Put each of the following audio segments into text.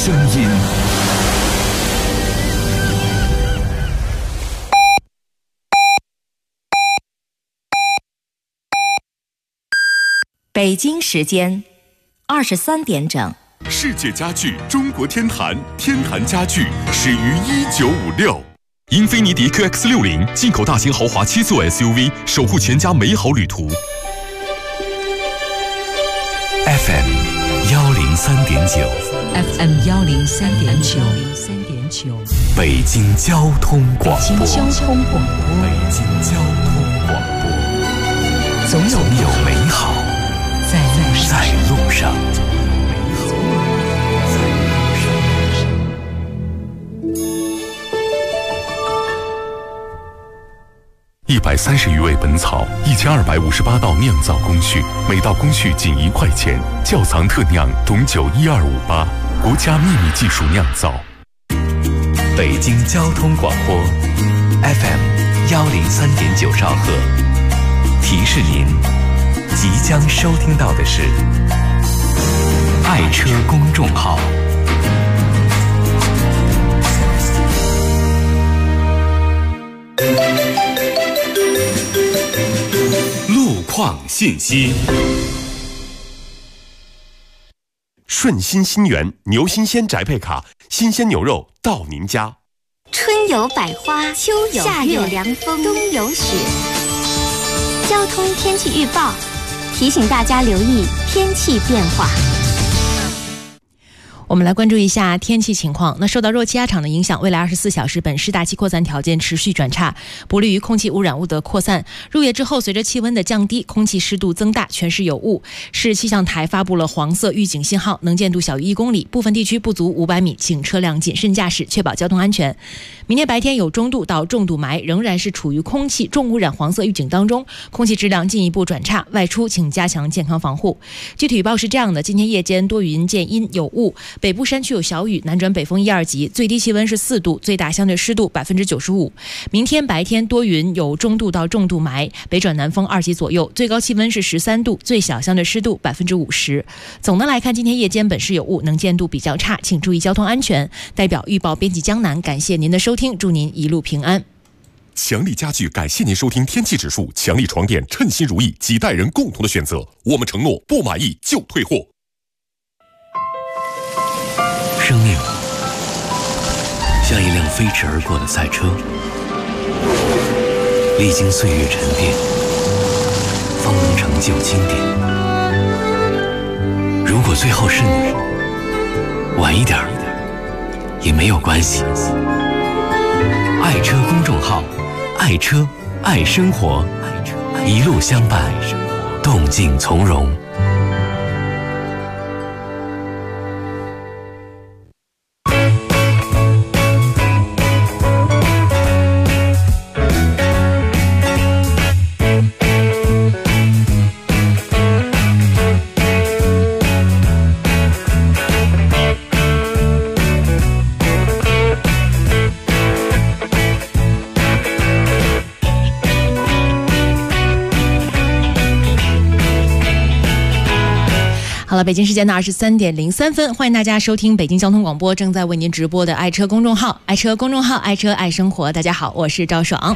声音。 北京时间23点整。 世界家具中国天坛，天坛家具始于1956。英菲尼迪 QX60 进口大型豪华7座 SUV， 守护全家美好旅途。 FM 103.9 FM 103.9 北京交通广播。 北京交通广播。 北京交通广播。总有美好在路上。 130余味本草，1258道酿造工序，每道工序仅1块钱。窖藏特酿董酒12588，国家秘密技术酿造。 北京交通广播 FM 103.9兆赫，提示您即将收听到的是爱车公众号。 路况信息。顺心新源牛新鲜宅配卡，新鲜牛肉到您家。 春有百花，秋有夏有凉风，冬有雪。交通天气预报提醒大家留意天气变化。 我们来关注一下天气情况。那受到弱气压场的影响，未来24小时本市大气扩散条件持续转差，不利于空气污染物的扩散。入夜之后，随着气温的降低，空气湿度增大，全市有雾。市气象台发布了黄色预警信号，能见度小于1公里，部分地区不足500米，请车辆谨慎驾驶，确保交通安全。明天白天有中度到重度霾，仍然是处于空气重污染黄色预警当中，空气质量进一步转差，外出请加强健康防护。具体预报是这样的：今天夜间多云见阴有雾，北部山区有小雨，南转北风1、2级，最低气温是4度，最大相对湿度95%。明天白天多云，有中度到重度霾，北转南风2级左右，最高气温是13度，最小相对湿度50%。总的来看，今天夜间本市有雾，能见度比较差，请注意交通安全。代表预报编辑江南，感谢您的收听，祝您一路平安。 强力家具感谢您收听天气指数，强力床垫称心如意，几代人共同的选择。我们承诺不满意就退货。 生命像一辆飞驰而过的赛车，历经岁月沉淀，方能成就经典。如果最后是你，晚一点也没有关系。爱车公众号，爱车爱生活，一路相伴，动静从容。 好了，北京时间的23点03分，欢迎大家收听北京交通广播正在为您直播的爱车公众号，爱车公众号，爱车爱生活。大家好，我是赵爽。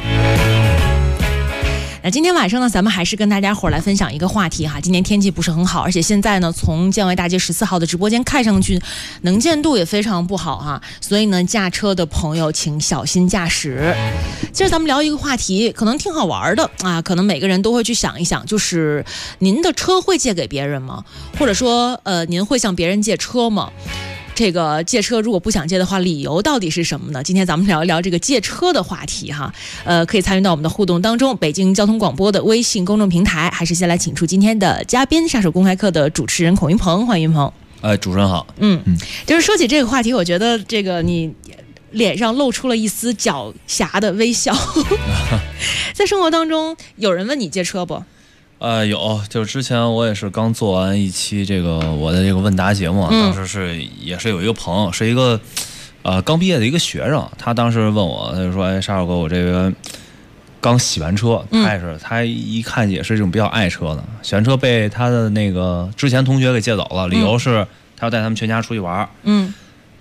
那今天晚上呢，咱们还是跟大家伙来分享一个话题哈。今天天气不是很好，而且现在呢，从建外大街14号的直播间看上去，能见度也非常不好哈。所以呢，驾车的朋友请小心驾驶。今儿咱们聊一个话题，可能挺好玩的啊，可能每个人都会去想一想，就是您的车会借给别人吗？或者说，您会向别人借车吗？这个借车如果不想借的话，理由到底是什么呢？今天咱们聊一聊这个借车的话题哈。可以参与到我们的互动当中，北京交通广播的微信公众平台，还是先来请出今天的嘉宾，杀手公开课的主持人孔云鹏，欢迎云鹏。 主持人好。 就是说起这个话题，我觉得这个你脸上露出了一丝狡黠的微笑。在生活当中，有人问你借车不？ 有，就是之前我也是刚做完一期这个我的这个问答节目，当时也是有一个朋友，是一个刚毕业的一个学生，他当时问我，他就说：“哎，沙老哥，我这个刚洗完车，他一看也是这种比较爱车的，洗完车被他的那个之前同学给借走了，理由是他要带他们全家出去玩。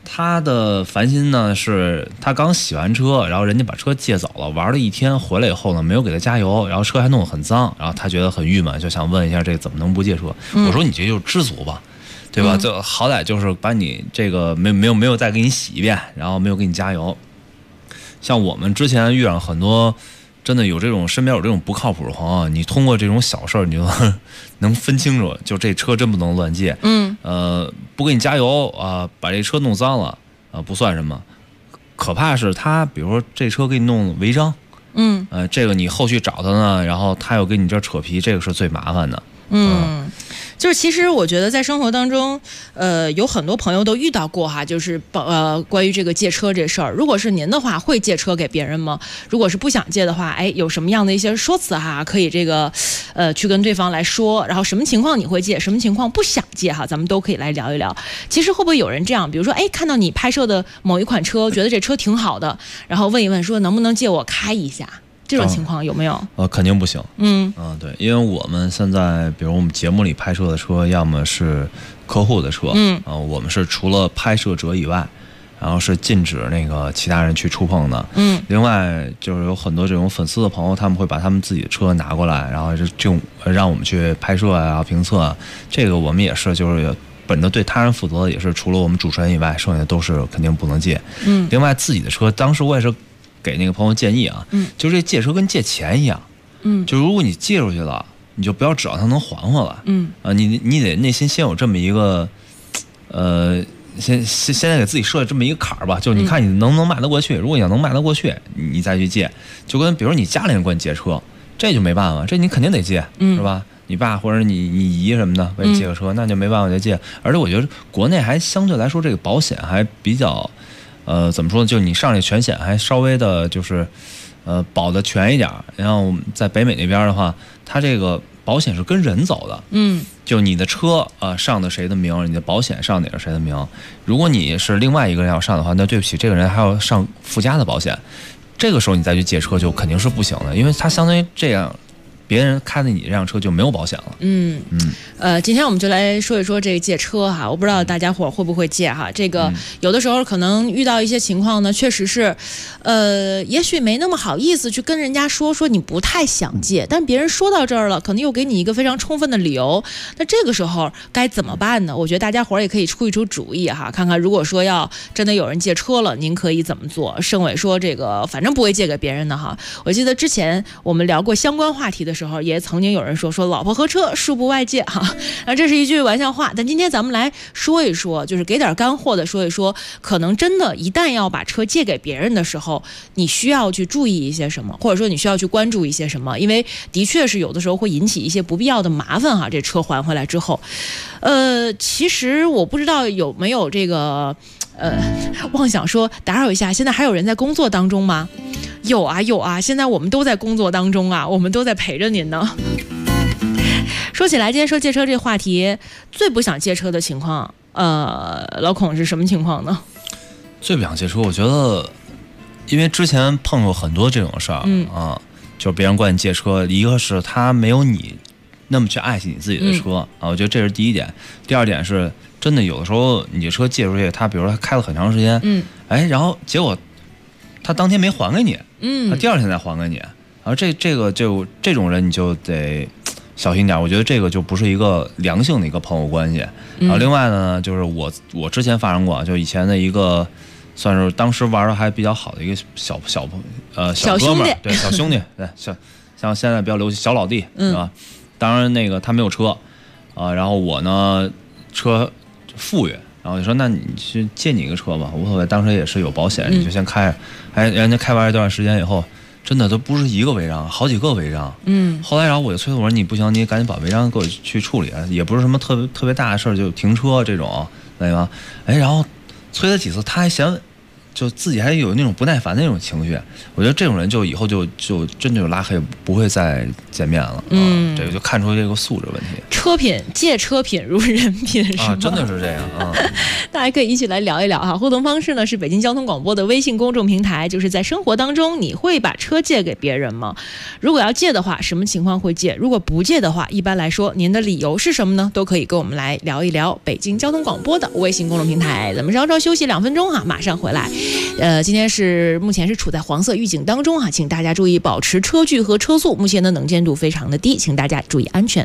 他的烦心呢是他刚洗完车，然后人家把车借走了，玩了一天，回来以后呢没有给他加油，然后车还弄得很脏，然后他觉得很郁闷，就想问一下这怎么能不借车？我说你这就是知足吧，对吧？就好歹就是把你这个没有再给你洗一遍，然后没有给你加油。像我们之前遇上很多真的有这种身边有这种不靠谱的朋友，你通过这种小事儿你就能分清楚，就这车真不能乱借。不给你加油啊，把这车弄脏了啊，不算什么。可怕是他，比如说这车给你弄违章，这个你后续找他呢，然后他又跟你这扯皮，这个是最麻烦的。 就是其实我觉得在生活当中，有很多朋友都遇到过哈，就是关于这个借车这事儿。如果是您的话，会借车给别人吗？如果是不想借的话，有什么样的一些说辞哈，可以这个去跟对方来说，然后什么情况你会借，什么情况不想借哈，咱们都可以来聊一聊。其实会不会有人这样，比如说看到你拍摄的某一款车，觉得这车挺好的，然后问一问说能不能借我开一下？这种情况有没有？ 肯定不行。对，因为我们现在，比如我们节目里拍摄的车，要么是客户的车，我们是除了拍摄者以外，然后是禁止那个其他人去触碰的。另外就是有很多这种粉丝的朋友，他们会把他们自己的车拿过来，然后就让我们去拍摄啊、评测啊。这个我们也是就是本着对他人负责，也是除了我们主持人以外，剩下的都是肯定不能借。另外自己的车，当时我也是给那个朋友建议啊，就这借车跟借钱一样，就如果你借出去了，你就不要指望他能还回来，你得内心先有这么一个，现在给自己设这么一个坎儿吧，就是你看你能不能迈得过去，如果你要能迈得过去，你再去借，就跟比如你家里人管你借车，这就没办法，这你肯定得借，是吧？你爸或者你姨什么的给你借个车，那就没办法再借。而且我觉得国内还相对来说这个保险还比较。怎么说呢？就你上这全险还稍微的，就是保的全一点。然后在北美那边的话，它这个保险是跟人走的。就你的车上的谁的名，你的保险上的也是谁的名。如果你是另外一个人要上的话，那对不起，这个人还要上附加的保险。这个时候你再去借车就肯定是不行的，因为它相当于这样。别人开的你这辆车就没有保险了。 今天我们就来说一说这个借车哈，我不知道大家伙会不会借哈。这个有的时候可能遇到一些情况呢，确实是，也许没那么好意思去跟人家说你不太想借，但别人说到这儿了，可能又给你一个非常充分的理由。那这个时候该怎么办呢？我觉得大家伙也可以出一出主意哈，看看如果说要真的有人借车了，您可以怎么做？盛伟说这个反正不会借给别人的哈。我记得之前我们聊过相关话题的时候，也曾经有人说老婆和车恕不外借哈，这是一句玩笑话。但今天咱们来说一说，就是给点干货的说一说，可能真的一旦要把车借给别人的时候，你需要去注意一些什么，或者说你需要去关注一些什么，因为的确是有的时候会引起一些不必要的麻烦哈。这车还回来之后，其实我不知道有没有这个妄想说打扰一下，现在还有人在工作当中吗？有啊，现在我们都在工作当中啊，我们都在陪着您呢。说起来，今天说借车这话题，最不想借车的情况，老孔是什么情况呢？ 最不想借车，我觉得，因为之前碰过很多这种事儿，就别人管你借车，一个是他没有你那么去爱惜你自己的车我觉得这是第一点。第二点是，真的有的时候你这车借出去，他比如说他开了很长时间，然后结果他当天没还给你，他第二天再还给你，然后这种人你就得小心点，我觉得这个就不是一个良性的一个朋友关系。然后另外呢，就是我之前发生过，就以前的一个算是当时玩的还比较好的一个小哥们儿，对，小兄弟，对，像现在比较流行小老弟，是吧？当然那个他没有车，然后我呢车富裕，然后就说那你去借你一个车吧，无所谓，当时也是有保险，你就先开着。人家开完一段时间以后，真的都不是一个违章，好几个违章。后来然后我就催他，我说你不行，你赶紧把违章给我去处理，也不是什么特别大的事儿，就停车这种，对吧？然后催他几次，他还嫌就自己还有那种不耐烦的那种情绪，我觉得这种人就以后就真的就拉黑，不会再见面了。这个就看出这个素质问题。 车品借车品如人品是吗？ 真的是这样啊！ 大家可以一起来聊一聊哈。互动方式呢是北京交通广播的微信公众平台，就是在生活当中你会把车借给别人吗？如果要借的话，什么情况会借？如果不借的话，一般来说您的理由是什么呢？都可以跟我们来聊一聊。北京交通广播的微信公众平台，咱们稍稍休息2分钟哈，马上回来。今天目前是处在黄色预警当中哈，请大家注意保持车距和车速，目前的能见度非常的低，请大家注意安全。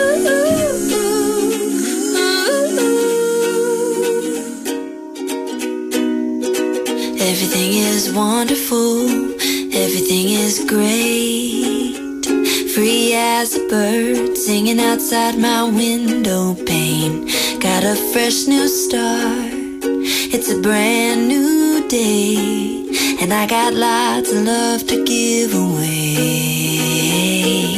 Everything is wonderful, everything is great. Free as a bird singing outside my window pane. Got a fresh new start, it's a brand new day. And I got lots of love to give away.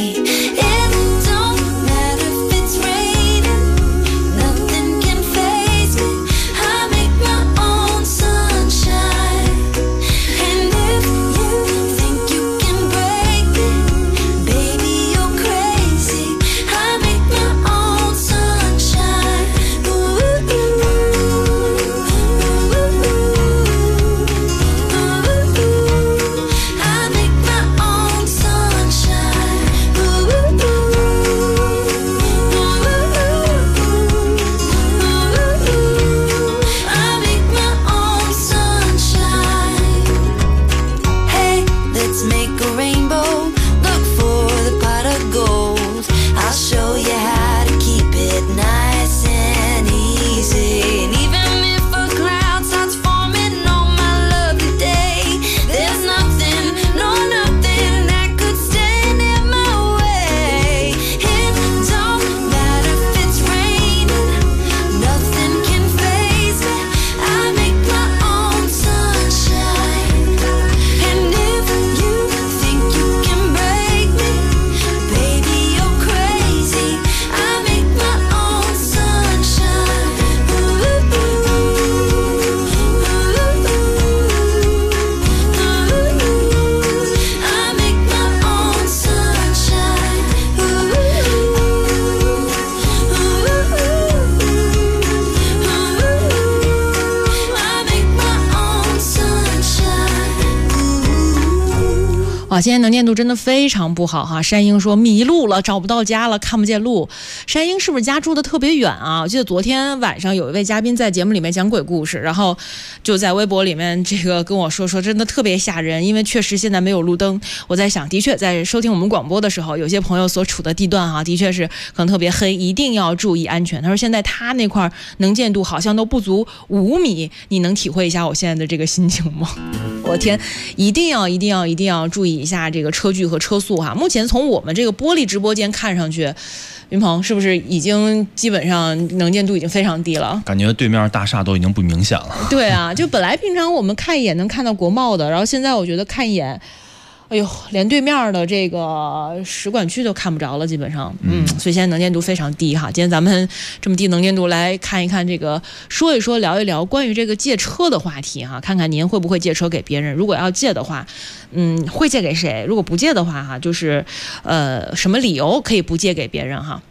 哇，今天能见度真的非常不好哈。山鹰说迷路了，找不到家了，看不见路。山鹰是不是家住的特别远啊？我记得昨天晚上有一位嘉宾在节目里面讲鬼故事，然后就在微博里面这个跟我说真的特别吓人，因为确实现在没有路灯。我在想，的确在收听我们广播的时候，有些朋友所处的地段哈，的确是可能特别黑，一定要注意安全。他说现在他那块能见度好像都不足5米，你能体会一下我现在的这个心情吗？我天，一定要注意一下这个车距和车速哈。目前从我们这个玻璃直播间看上去，云鹏是不是已经基本上能见度已经非常低了？ 感觉对面大厦都已经不明显了。 对啊，就本来平常我们看一眼能看到国贸的，然后现在我觉得看一眼，哎呦，连对面的这个使馆区都看不着了，基本上，所以现在能见度非常低哈。今天咱们这么低能见度来看一看这个，说一说，聊一聊关于这个借车的话题哈，看看您会不会借车给别人？如果要借的话，会借给谁？如果不借的话哈，就是什么理由可以不借给别人哈？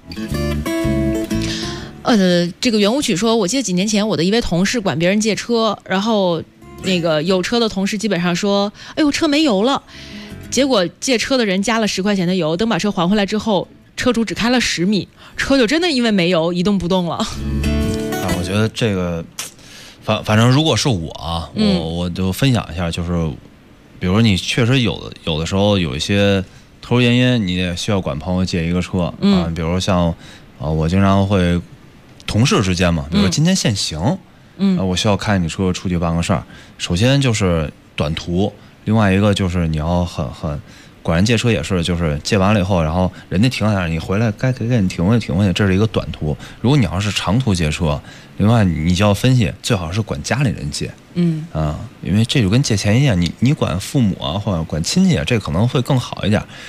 这个圆舞曲说，我记得几年前我的一位同事管别人借车，然后那个有车的同事基本上说，哎呦，车没油了。结果借车的人加了10块钱的油，等把车还回来之后，车主只开了10米，车就真的因为没油一动不动了。 我觉得这个，反正如果是我就分享一下，就是比如你确实有的时候有一些特殊原因，你也需要管朋友借一个车比如像我经常会同事之间嘛，比如说今天限行，我需要开你车出去办个事儿。首先就是短途。另外一个就是你要很管人借车也是，就是借完了以后，然后人家停在那儿，你回来该给你停回去，这是一个短途。如果你要是长途借车，另外你就要分析，最好是管家里人借，因为这就跟借钱一样，你管父母啊或者管亲戚啊，这可能会更好一点。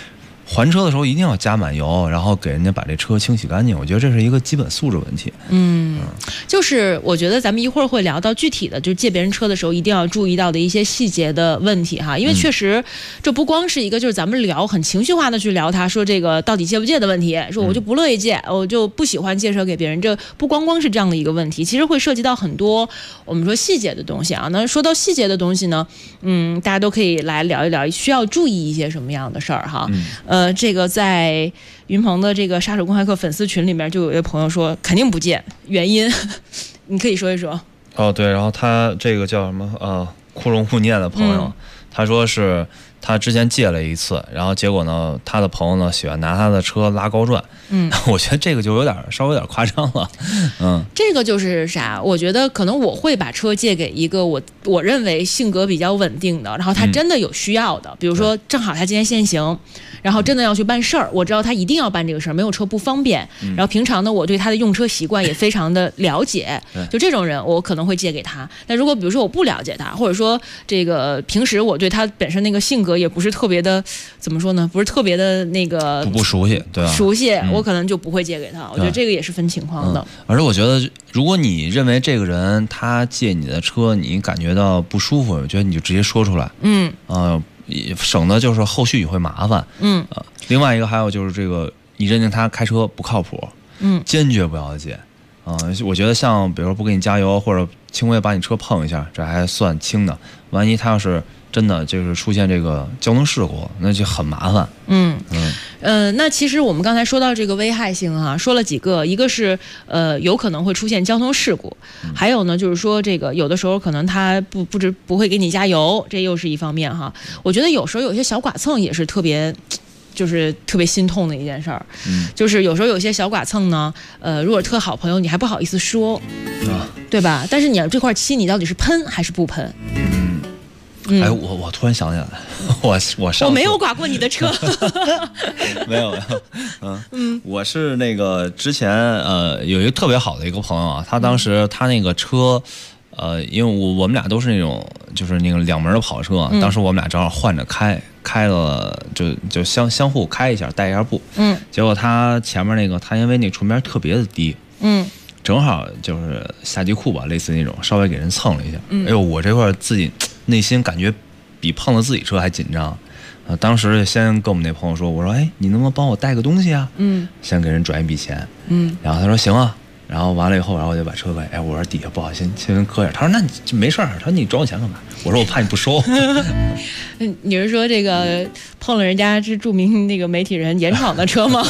还车的时候一定要加满油，然后给人家把这车清洗干净。我觉得这是一个基本素质问题。 就是我觉得咱们一会儿会聊到具体的，就借别人车的时候一定要注意到的一些细节的问题哈。因为确实这不光是一个就是咱们聊很情绪化的去聊他说这个到底借不借的问题，说我就不乐意借，我就不喜欢借车给别人，这不光是这样的一个问题，其实会涉及到很多我们说细节的东西啊。那说到细节的东西呢，大家都可以来聊一聊需要注意一些什么样的事儿哈。这个在云鹏的这个杀手公开课粉丝群里面就有一位朋友说肯定不借，原因你可以说一说。 对，然后他这个叫什么枯荣勿念的朋友，他说是他之前借了一次，然后结果呢他的朋友呢喜欢拿他的车拉高转。我觉得这个就稍微有点夸张了。 这个就是啥，我觉得可能我会把车借给一个我认为性格比较稳定的，然后他真的有需要的，比如说正好他今天限行，然后真的要去办事儿，我知道他一定要办这个事儿，没有车不方便，然后平常呢我对他的用车习惯也非常的了解，就这种人我可能会借给他。但如果比如说我不了解他，或者说这个平时我对他本身那个性格也不是特别的，怎么说呢，不是特别的那个不熟悉，对吧？ 熟悉，我可能就不会借给他。我觉得这个也是分情况的。 而且我觉得如果你认为这个人他借你的车你感觉到不舒服，我觉得你就直接说出来，省得就是后续也会麻烦。另外一个还有就是这个你认定他开车不靠谱，坚决不要借。我觉得像比如说不给你加油，或者轻微把你车碰一下，这还算轻的，万一他要是真的就是出现这个交通事故，那就很麻烦。 那其实我们刚才说到这个危害性啊，说了几个，一个是有可能会出现交通事故，还有呢就是说这个有的时候可能他不会给你加油，这又是一方面哈。我觉得有时候有些小剐蹭也是特别心痛的一件事儿。就是有时候有些小剐蹭呢，如果特好朋友你还不好意思说，对吧？但是你这块漆你到底是喷还是不喷？ 我突然想起来，我没有剐过你的车。 没有。我是那个之前有一个特别好的一个朋友啊，他当时他那个车因为我们俩都是那种就是那个两门的跑车，当时我们俩正好换着开了，就相互开一下，带一下步。结果他前面那个他因为那唇边特别的低，正好就是下地裤吧，类似那种，稍微给人蹭了一下。哎呦，我这块自己内心感觉比碰了自己车还紧张。当时先跟我们那朋友说，我说你能不能帮我带个东西啊？先给人转一笔钱。然后他说行啊。然后完了以后，然后我就把车给，我说底下不好，先磕一下。他说那你就没事儿。他说你转我钱干嘛？我说我怕你不收。 你是说这个碰了人家是著名那个媒体人严闯的车吗？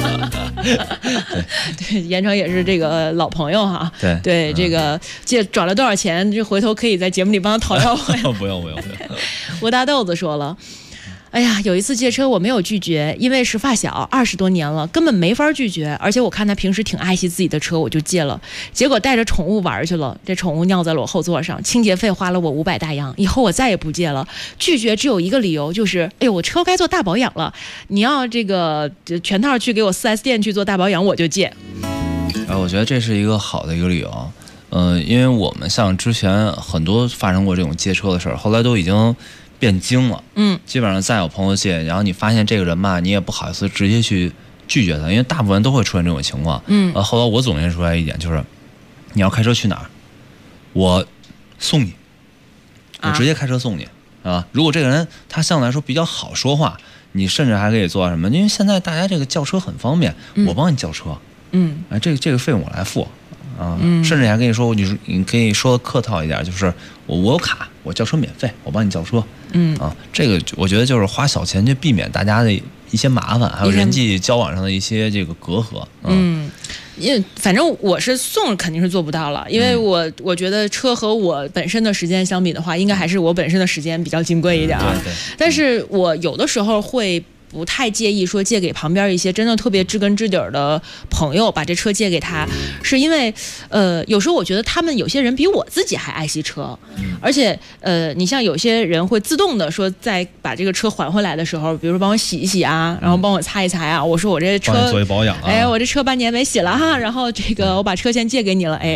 对，严闯也是这个老朋友哈。对，这个转了多少钱，这回头可以在节目里帮他讨要回。 不用。 吴大豆子说了。哎呀，有一次借车我没有拒绝，因为是发小，20多年了，根本没法拒绝。而且我看他平时挺爱惜自己的车，我就借了。结果带着宠物玩去了，这宠物尿在了我后座上，清洁费花了我500大洋。以后我再也不借了。拒绝只有一个理由，就是我车该做大保养了，你要这个全套去给我4S 店去做大保养，我就借。 我觉得这是一个好的一个理由。因为我们像之前很多发生过这种借车的事儿，后来都已经变精了。基本上再有朋友借，然后你发现这个人吧，你也不好意思直接去拒绝他，因为大部分都会出现这种情况。后来我总结出来一点就是，你要开车去哪儿，我送你，我直接开车送你啊。如果这个人他相对来说比较好说话，你甚至还可以做什么？因为现在大家这个叫车很方便，我帮你叫车，这个费用我来付。甚至还跟你说，你可以说的客套一点，就是我有卡，我叫车免费，我帮你叫车。这个我觉得就是花小钱去避免大家的一些麻烦，还有人际交往上的一些这个隔阂。 因为反正我是送肯定是做不到了，因为我觉得车和我本身的时间相比的话，应该还是我本身的时间比较金贵一点。 对。 但是我有的时候会不太介意说借给旁边一些真的特别知根知底的朋友，把这车借给他，是因为有时候我觉得他们有些人比我自己还爱惜车，而且你像有些人会自动的说在把这个车还回来的时候，比如说帮我洗一洗啊，然后帮我擦一擦啊，我说我这车做一保养啊， 我这车半年没洗了哈，然后这个我把车先借给你了，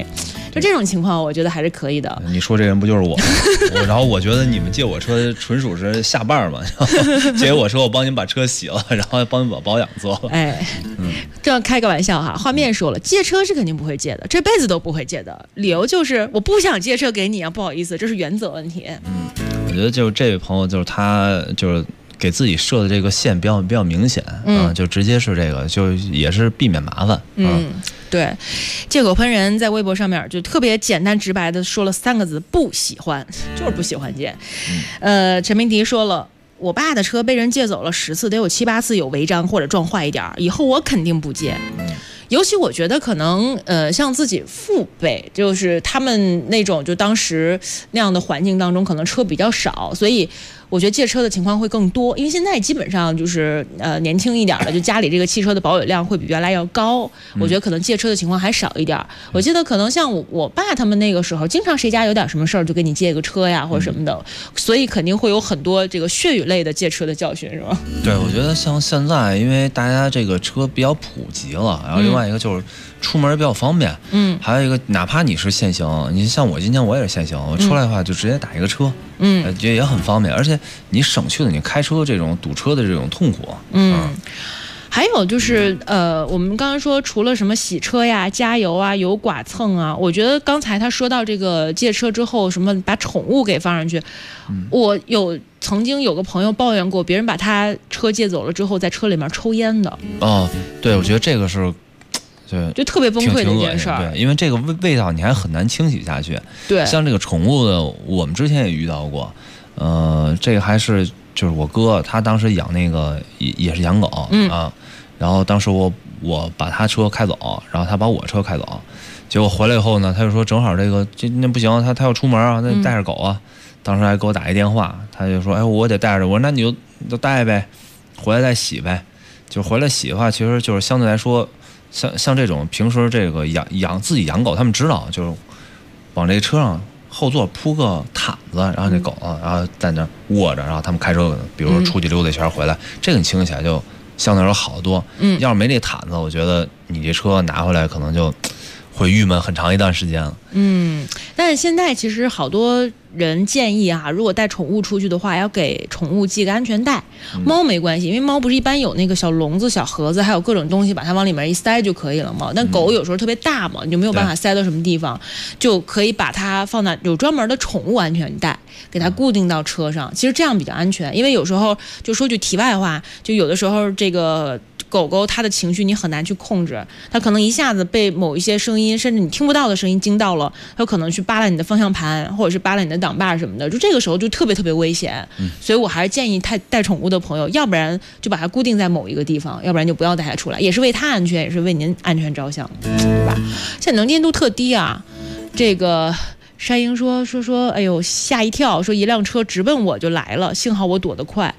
那这种情况我觉得还是可以的。 你说这人不就是我吗？然后我觉得你们借我车纯属是下绊嘛，借我车我帮你们把车洗了，然后帮你们把保养做了。 哎，这样开个玩笑哈。画面说了，借车是肯定不会借的，这辈子都不会借的，理由就是我不想借车给你啊，不好意思，这是原则问题。 我觉得就是这位朋友就是他就是给自己设的这个线比较明显就直接是这个，就也是避免麻烦。 对，借口喷人在微博上面就特别简单直白的说了3个字：不喜欢，就是不喜欢借。陈明迪说了，我爸的车被人借走了10次，得有7、8次有违章或者撞坏一点，以后我肯定不借。尤其我觉得可能像自己父辈，就是他们那种就当时那样的环境当中，可能车比较少，所以我觉得借车的情况会更多。因为现在基本上就是年轻一点的，就家里这个汽车的保有量会比原来要高，我觉得可能借车的情况还少一点。我记得可能像我爸他们那个时候，经常谁家有点什么事儿就给你借个车呀或者什么的，所以肯定会有很多这个血与泪的借车的教训，是吧？ 对，我觉得像现在，因为大家这个车比较普及了，然后另外一个就是出门比较方便，还有一个哪怕你是限行，你像我今天我也是限行，我出来的话就直接打一个车，也很方便，而且你省去了你开车这种堵车的这种痛苦。 还有就是我们刚刚说除了什么洗车呀、加油啊、油剐蹭啊，我觉得刚才他说到这个借车之后什么把宠物给放上去，我曾经有个朋友抱怨过，别人把他车借走了之后在车里面抽烟的。 对，我觉得这个是。对， 就特别崩溃的一件事儿。 对，因为这个味道你还很难清洗下去。 对， 像这个宠物的，我们之前也遇到过。这个还是就是我哥，他当时养那个也是养狗然后当时我把他车开走，然后他把我车开走，结果回来以后呢，他就说正好那不行，他要出门啊，那带着狗啊。当时还给我打一电话，他就说我得带着。我说那你就带呗，回来再洗呗。就回来洗的话，其实就是相对来说。像这种平时这个自己养狗，他们知道就是往这车上后座铺个毯子，然后这狗然后在那卧着，然后他们开车比如说出去溜达一圈回来，这个你清洗起来就相对来说好得多。要是没这毯子，我觉得你这车拿回来可能就会郁闷很长一段时间了。 但是现在其实好多人建议如果带宠物出去的话，要给宠物系个安全带。猫没关系，因为猫不是一般有那个小笼子、小盒子，还有各种东西，把它往里面一塞就可以了嘛。但狗有时候特别大嘛，你就没有办法塞到什么地方，就可以把它放在有专门的宠物安全带，给它固定到车上。其实这样比较安全，因为有时候就说句题外话，就有的时候这个。狗狗它的情绪你很难去控制，它可能一下子被某一些声音，甚至你听不到的声音惊到了，它有可能去扒拉你的方向盘，或者是扒拉你的挡把什么的，就这个时候就特别特别危险。所以我还是建议带宠物的朋友，要不然就把它固定在某一个地方，要不然就不要带它出来，也是为它安全，也是为您安全着想，对吧？现在能见度特低啊，这个。山鹰说，哎呦吓一跳，说一辆车直奔我就来了，幸好我躲得快。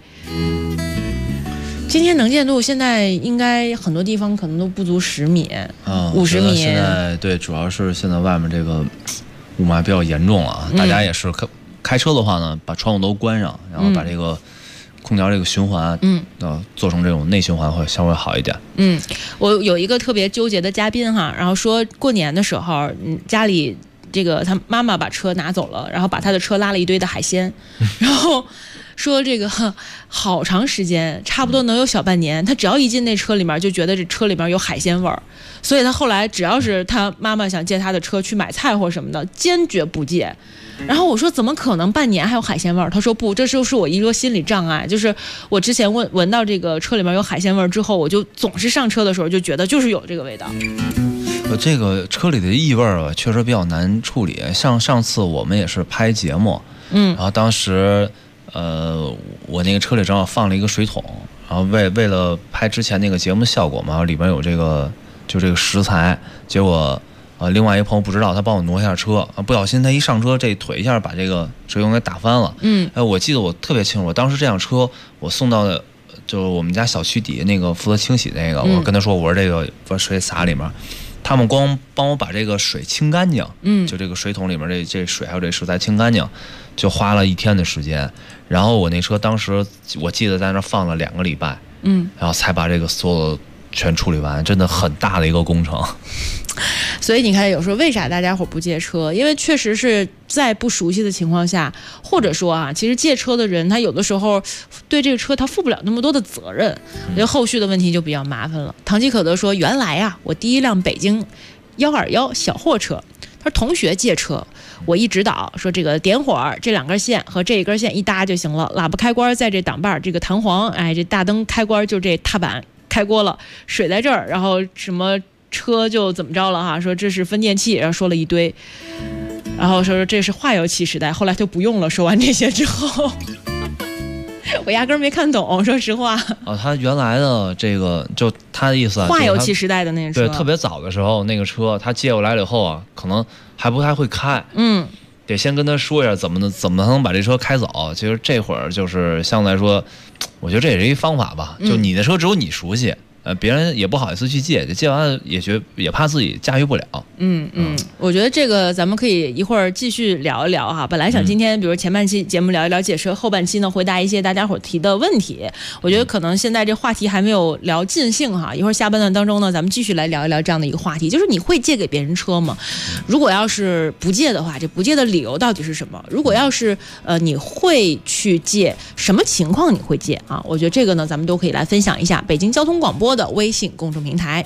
今天能见度现在应该很多地方可能都不足10米，50米。 现在对，主要是现在外面这个雾霾比较严重了，大家也是开车的话呢，把窗户都关上，然后把这个空调这个循环，做成这种内循环会稍微好一点。 我有一个特别纠结的嘉宾然后说过年的时候，家里这个他妈妈把车拿走了，然后把他的车拉了一堆的海鲜，然后。说这个好长时间，差不多能有小半年，他只要一进那车里面就觉得这车里面有海鲜味儿，所以他后来只要是他妈妈想借他的车去买菜或什么的，坚决不借。然后我说怎么可能半年还有海鲜味儿？他说不，这就是我一个心理障碍，就是我之前闻到这个车里面有海鲜味儿之后，我就总是上车的时候就觉得就是有这个味道。 这个车里的异味确实比较难处理。像上次我们也是拍节目，然后当时。我那个车里正好放了一个水桶，然后为了拍之前那个节目效果嘛，里边有这个食材，结果另外一个朋友不知道，他帮我挪一下车不小心他一上车，这腿一下把这个水桶给打翻了。我记得我特别清楚，我当时这辆车我送到的就是我们家小区底下那个负责清洗那个，我跟他说我说这个把水洒里面。他们光帮我把这个水清干净，就这个水桶里面这水还有这食材清干净，就花了1天的时间。然后我那车当时我记得在那放了2个礼拜，然后才把这个所有全处理完，真的很大的一个工程。 所以你看，有时候为啥大家伙不借车？因为确实是在不熟悉的情况下，或者说啊，其实借车的人他有的时候对这个车他负不了那么多的责任，我觉得后续的问题就比较麻烦了。唐吉可德说，原来啊，我第一辆北京121小货车，他说同学借车，我一指导说这个点火这2根线和这一根线一搭就行了，喇叭开关在这挡把这个弹簧，哎，这大灯开关就这踏板开锅了，水在这儿，然后什么车就怎么着了哈，说这是分电器，然后说了一堆，然后说这是化油器时代，后来就不用了。说完这些之后，我压根儿没看懂，说实话。 哦，他原来的这个就他的意思啊， 化油器时代的那个车， 对，特别早的时候那个车，他借过来了以后啊，可能还不太会开，得先跟他说一下怎么才能把这车开走。其实这会儿就是相对来说，我觉得这也是一方法吧，就你的车只有你熟悉。别人也不好意思去借，借完了也怕自己驾驭不了。 我觉得这个咱们可以一会儿继续聊一聊哈。本来想今天比如前半期节目聊一聊借车，后半期呢回答一些大家伙提的问题。我觉得可能现在这话题还没有聊尽兴哈，一会儿下半段当中呢，咱们继续来聊一聊这样的一个话题，就是你会借给别人车吗？如果要是不借的话，这不借的理由到底是什么？如果要是你会去借，什么情况你会借啊？我觉得这个呢，咱们都可以来分享一下。北京交通广播的微信公众平台。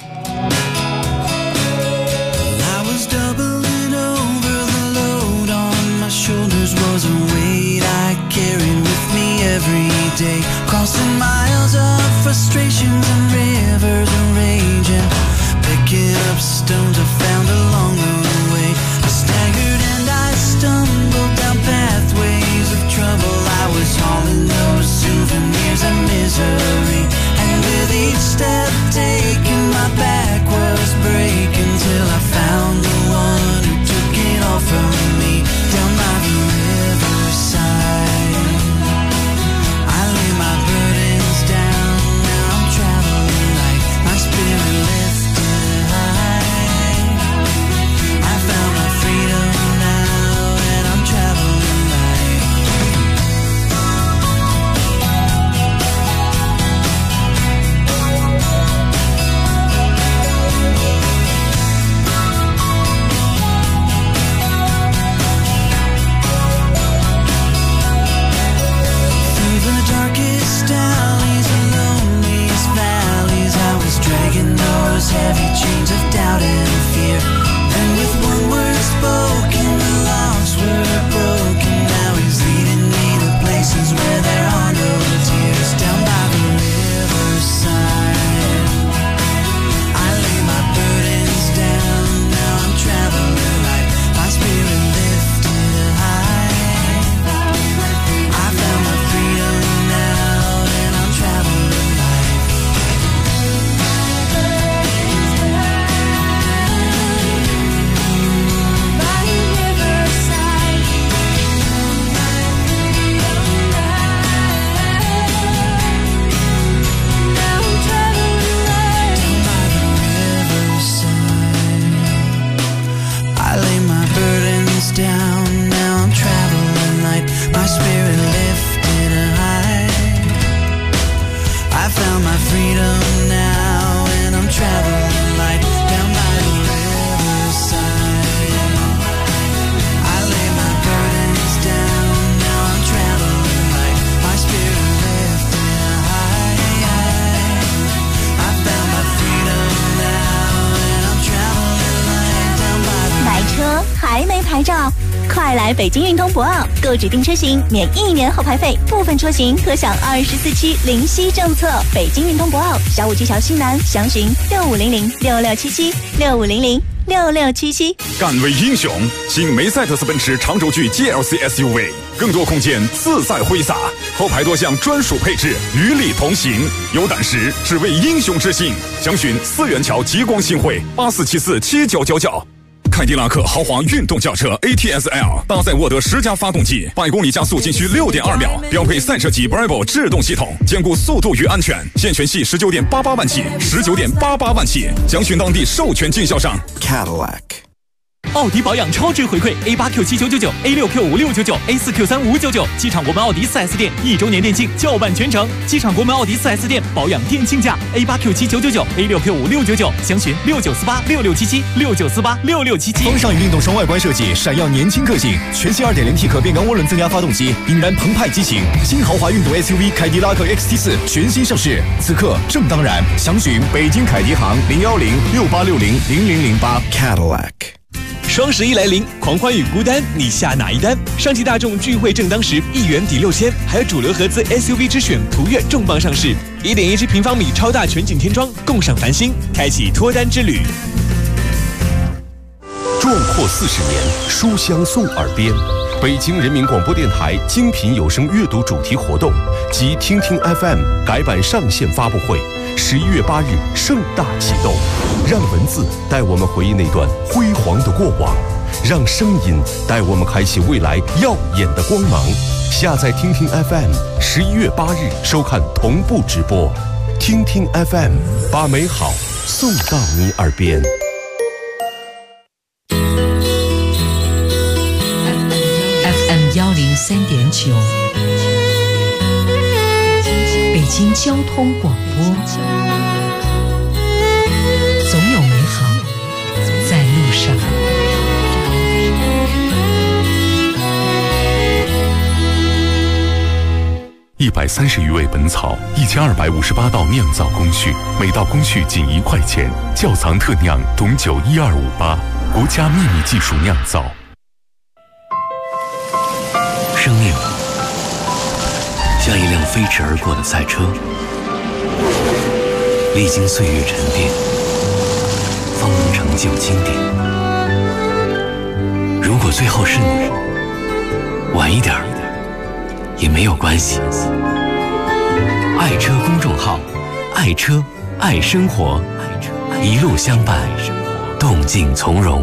Was a weight I carried with me every day, crossing miles of frustrations and rivers of rage, and picking up stones I found along the way. I staggered and I stumbled down pathways of trouble. I was hauling those souvenirs of misery, and with each step taken my back was breaking, till I found the one who took it all from me. Down by the riverside, I lay my burdens down. Now I'm traveling light, my spirit lifted high. I found my freedom now, and I'm traveling light. Darkest alleys and loneliest valleys, I was dragging those heavy chains of doubt and fear. Then with one word spoken, the locks were broken. Now he's leading me to places where there are no tears. Down by the riverside, I lay my burdens down. Now I'm traveling light, my spirit lifted high. I found my freedom now, and I'm traveling light. By the riverside, now I'm traveling light. Down by the riverside, I lay my burdens down. Now I'm traveling light, my spirit lifted high. I found my freedom now, and I'm traveling light. Down by the riverside, I lay my burdens down. Now I'm traveling light, my spirit lifted high. I found my freedom now, and I'm traveling light. Down by the 买车还没牌照？快来北京运通博奥，购指定车型免1年后排费，部分车型可享24期零息政策。北京运通博奥，小武技桥西南，详询6500-6677，6500-6677。 敢为英雄，新梅赛德斯奔驰长轴距 GLC SUV， 更多空间自在挥洒，后排多项专属配置与你同行。有胆识，只为英雄之心。详询4元桥极光新汇84747999。凯迪拉克豪华运动轿车 ATS-L 搭载沃德10加发动机，100公里加速仅需6.2秒，标配赛车级 Bravo 制动系统，兼顾速度与安全。现权系19.88万起，19.88万起。详询当地授权经销商 Cadillac。 奥迪保养超值回馈 A8Q7999、A6Q5699、A4Q3599，机场国门奥迪 4S 店1周年店庆叫办全程，机场国门奥迪 4S 店保养店庆价 A8Q7999、A6Q5699，详询69486677、69486677。 风尚与运动双外观设计，闪耀年轻个性。全新 2.0T 可变缸涡轮增压发动机，引燃澎湃激情。新豪华运动 SUV 凯迪拉克 XT4 全新上市，此刻正当然。详询北京凯迪行01068600008 Cadillac。 双11来临，狂欢与孤单，你下哪一单？上汽大众聚会正当时，1元抵6000，还有主流合资 SUV 之选途岳重磅上市，1.17平方米超大全景天窗，共赏繁星，开启脱单之旅。 壮阔40年，书香送耳边。北京人民广播电台精品有声阅读主题活动及听听 FM 改版上线发布会，11月8日盛大启动。让文字带我们回忆那段辉煌的过往，让声音带我们开启未来耀眼的光芒。下载听听 FM，11月8日收看同步直播。听听 FM， 把美好送到你耳边。 103.9，北京交通广播，总有美好在路上。 130余味本草，1258道酿造工序，每道工序仅1块钱。窖藏特酿董酒12588，国家秘密技术酿造。 生命像一辆飞驰而过的赛车，历经岁月沉淀，方能成就经典。如果最后是你，晚一点也没有关系。爱车公众号，爱车爱生活，一路相伴，动静从容。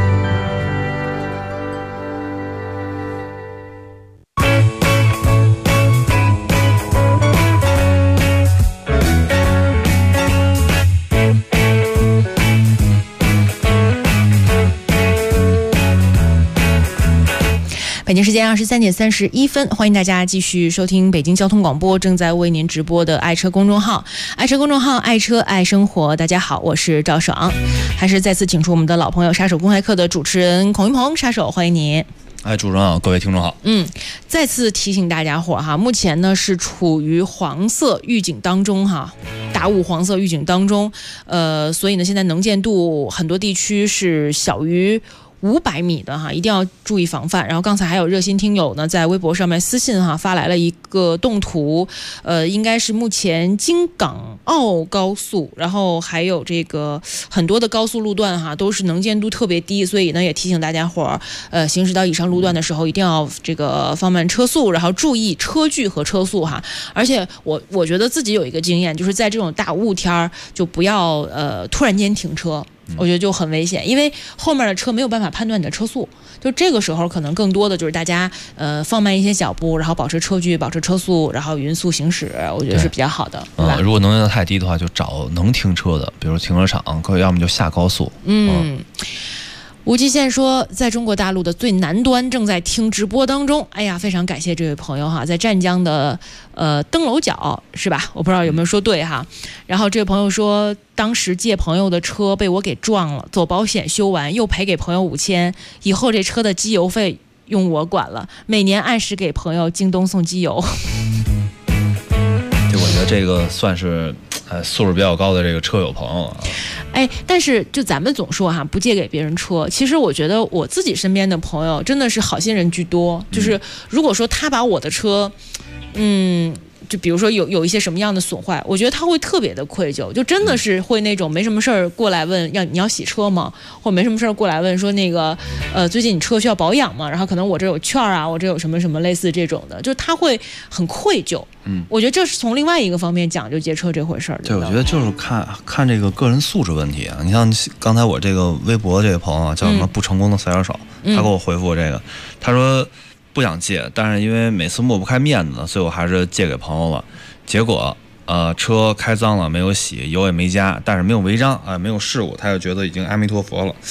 北京时间23点31分，欢迎大家继续收听北京交通广播正在为您直播的爱车公众号，爱车公众号，爱车爱生活。大家好，我是赵爽，还是再次请出我们的老朋友杀手公开课的主持人孔云鹏，杀手，欢迎您。 哎，主持人好，各位听众好。 再次提醒大家伙哈，目前呢是处于黄色预警当中哈，大雾黄色预警当中，所以呢现在能见度很多地区是小于500米的哈，一定要注意防范。然后刚才还有热心听友呢，在微博上面私信哈发来了一个动图，应该是目前京港澳高速，然后还有这个很多的高速路段哈，都是能见度特别低，所以呢也提醒大家伙行驶到以上路段的时候，一定要这个放慢车速，然后注意车距和车速哈。而且我觉得自己有一个经验，就是在这种大雾天就不要突然间停车。我觉得就很危险，因为后面的车没有办法判断你的车速，就这个时候可能更多的就是大家放慢一些脚步，然后保持车距，保持车速，然后匀速行驶，我觉得是比较好的，对吧？ 如果能见度太低的话，就找能停车的，比如停车场，要么就下高速。 无极限说，在中国大陆的最南端正在听直播当中。哎呀，非常感谢这位朋友哈，在湛江的登楼角是吧？我不知道有没有说对哈。然后这位朋友说，当时借朋友的车被我给撞了，走保险修完又赔给朋友5000，以后这车的机油费用我管了，每年按时给朋友京东送机油。 我觉得这个算是素质比较高的这个车友朋友啊。 哎，但是就咱们总说哈，不借给别人车，其实我觉得我自己身边的朋友真的是好心人居多。就是如果说他把我的车，就比如说有一些什么样的损坏，我觉得他会特别的愧疚，就真的是会那种没什么事儿过来问你要洗车吗？或没什么事儿过来问说那个最近你车需要保养吗？然后可能我这有券啊，我这有什么什么类似这种的，就他会很愧疚。我觉得这是从另外一个方面讲究借车这回事儿。 对，我觉得就是看这个个人素质问题啊。你像刚才我这个微博这个朋友叫什么不成功的赛车手，他给我回复这个，他说不想借，但是因为每次抹不开面子，所以我还是借给朋友了。结果车开脏了没有洗，油也没加，但是没有违章没有事故，他就觉得已经阿弥陀佛了。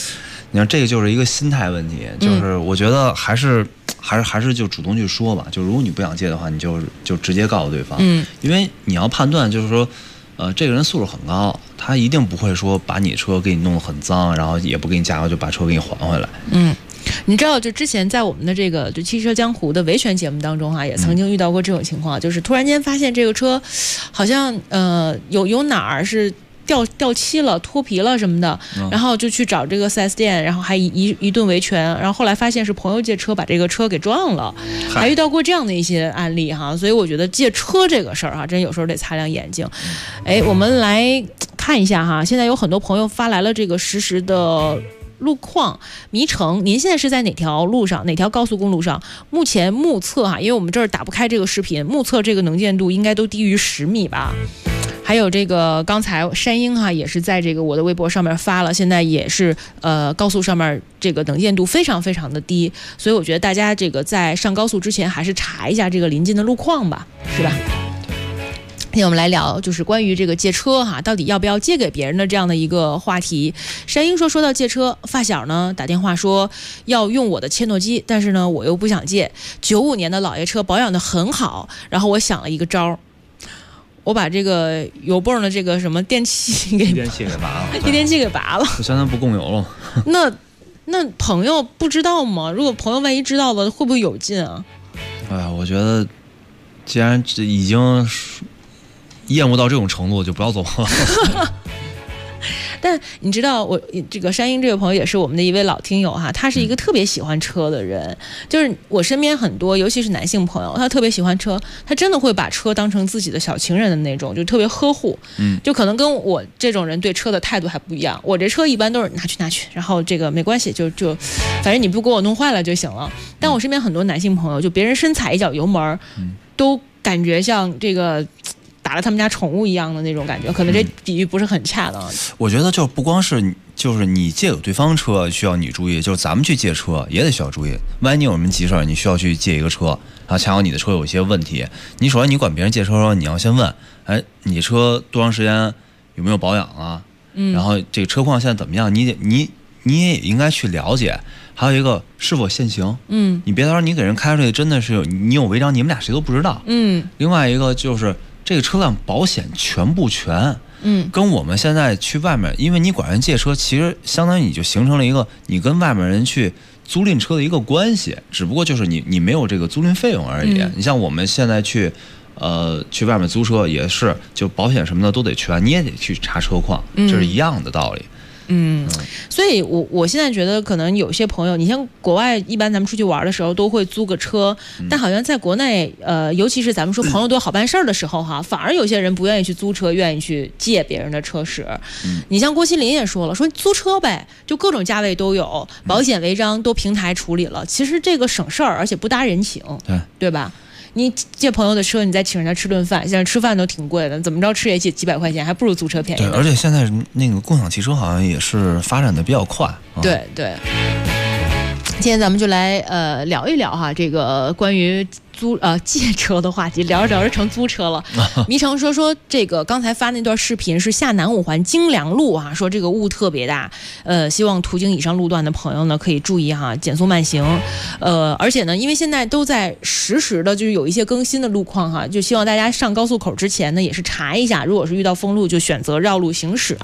你看这个就是一个心态问题，就是我觉得还是就主动去说吧，就如果你不想借的话，你就直接告诉对方，因为你要判断就是说，这个人素质很高，他一定不会说把你车给你弄得很脏，然后也不给你加油就把车给你还回来。 你知道，就之前在我们的这个就汽车江湖的维权节目当中也曾经遇到过这种情况，就是突然间发现这个车好像有哪儿是掉漆了、脱皮了什么的，然后就去找这个 4S 店，然后还一顿维权，然后后来发现是朋友借车把这个车给撞了，还遇到过这样的一些案例哈。所以我觉得借车这个事儿真有时候得擦亮眼睛。我们来看一下哈，现在有很多朋友发来了这个实时的路况迷城，您现在是在哪条路上，哪条高速公路上？目前目测因为我们这儿打不开这个视频，目测这个能见度应该都低于10米吧。还有这个刚才山鹰也是在这个我的微博上面发了，现在也是高速上面这个能见度非常非常的低，所以我觉得大家这个在上高速之前还是查一下这个临近的路况吧，是吧？今天我们来聊就是关于这个借车到底要不要借给别人的这样的一个话题。山鹰说到借车，发小呢打电话说要用我的切诺基，但是呢我又不想借，95年的老爷车保养的很好，然后我想了一个招，我把这个油泵的这个什么电器给拔了， 就相当于不供油了。那朋友不知道吗？如果朋友万一知道了，会不会有劲啊？ 我觉得既然这已经厌恶到这种程度，就不要走了。 但你知道，我这个山鹰这位朋友也是我们的一位老听友他是一个特别喜欢车的人，就是我身边很多尤其是男性朋友，他特别喜欢车，他真的会把车当成自己的小情人的那种，就特别呵护。就可能跟我这种人对车的态度还不一样，我这车一般都是拿去，然后这个没关系，就反正你不给我弄坏了就行了。但我身边很多男性朋友，就别人深踩一脚油门都感觉像这个打了他们家宠物一样的那种感觉，可能这比喻不是很恰当。 我觉得就不光是就是你借给对方车需要你注意，就是咱们去借车也得需要注意。万一你有什么急事儿，你需要去借一个车，然后恰好你的车有一些问题，你首先你管别人借车的时候，你要先问，你车多长时间有没有保养啊？然后这个车况现在怎么样？你也应该去了解。还有一个是否限行，你别到时候你给人开出去真的是你有违章，你们俩谁都不知道。另外一个就是这个车辆保险全不全，跟我们现在去外面，因为你管人借车，其实相当于你就形成了一个你跟外面人去租赁车的一个关系，只不过就是你没有这个租赁费用而已。你像我们现在去外面租车也是，就保险什么的都得全，你也得去查车况，这是一样的道理。 所以我现在觉得可能有些朋友，你像国外一般咱们出去玩的时候都会租个车，但好像在国内尤其是咱们说朋友多好办事儿的时候反而有些人不愿意去租车，愿意去借别人的车使。你像郭麒麟也说了，说租车呗，就各种价位都有，保险违章都平台处理了，其实这个省事儿，而且不搭人情，对吧？你借朋友的车，你再请人家吃顿饭，现在吃饭都挺贵的，怎么着吃也几百块钱，还不如租车便宜。 对，而且现在那个共享汽车好像也是发展的比较快。 对。今天咱们就来聊一聊这个关于借车的话题，聊着成租车了。迷城说这个刚才发那段视频是下南5环京良路说这个雾特别大，希望途经以上路段的朋友呢可以注意减速慢行。而且呢，因为现在都在实时的就是有一些更新的路况就希望大家上高速口之前呢也是查一下，如果是遇到封路就选择绕路行驶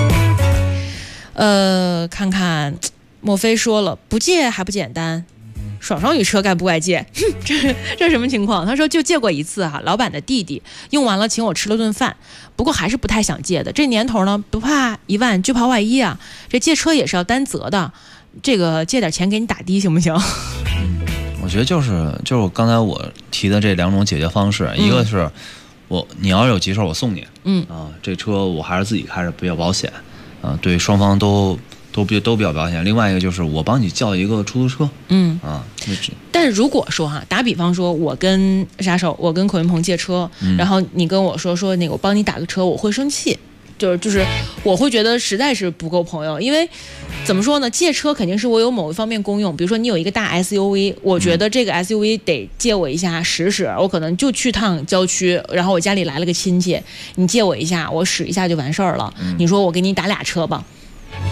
看看。莫非说了不借还不简单，爽爽与车该不该借？这什么情况？他说就借过一次老板的弟弟用完了请我吃了顿饭，不过还是不太想借的。这年头呢，不怕1万就怕万一这借车也是要担责的，这个借点钱给你打的行不行？ 我觉得就是刚才我提的这2种解决方式，一个是你要是有急事我送你，这车我还是自己开着比较保险，对双方都比较保险。另外一个就是我帮你叫一个出租车， 但是如果说打比方说我跟口云鹏借车，然后你跟我说那个我帮你打个车，我会生气，就是我会觉得实在是不够朋友。因为怎么说呢，借车肯定是我有某一方面功用，比如说你有一个大 SUV， 我觉得这个 SUV 得借我一下使，我可能就去趟郊区，然后我家里来了个亲戚，你借我一下，我使一下就完事儿了。你说我给你打俩车吧，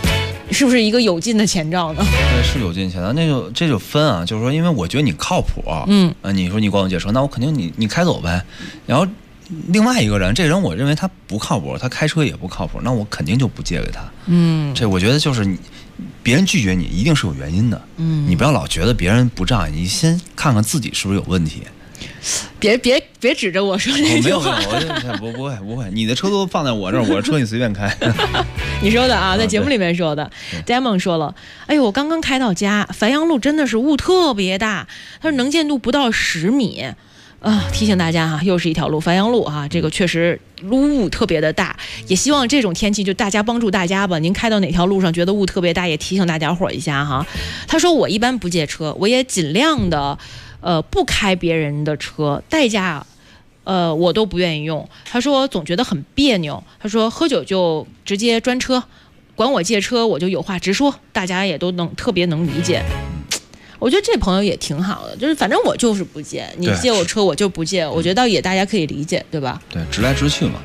是不是一个有劲的前兆呢？ 对，是有劲前兆，这就分啊，就是说，因为我觉得你靠谱，你说你管我借车，那我肯定你开走呗。然后另外一个人，这人我认为他不靠谱，他开车也不靠谱，那我肯定就不借给他。这我觉得就是别人拒绝你一定是有原因的。你不要老觉得别人不仗义，你先看看自己是不是有问题。 别指着我说这句话。 我不会，你的车都放在我这儿，我的车你随便开。 你说的啊，在节目里面说的。Damon 说了，哎呦，我刚刚开到家，樊阳路真的是雾特别大，他说能见度不到10米。提醒大家哈，又是一条路，樊阳路啊，这个确实雾特别的大，也希望这种天气就大家帮助大家吧。您开到哪条路上觉得雾特别大，也提醒大家伙一下哈。他说我一般不借车，我也尽量的不开别人的车，代驾我都不愿意用。他说总觉得很别扭，他说喝酒就直接专车，管我借车我就有话直说，大家也都特别能理解。我觉得这朋友也挺好的，就是反正我就是不借，你借我车我就不借，我觉得倒也大家可以理解，对吧？ 对，直来直去嘛。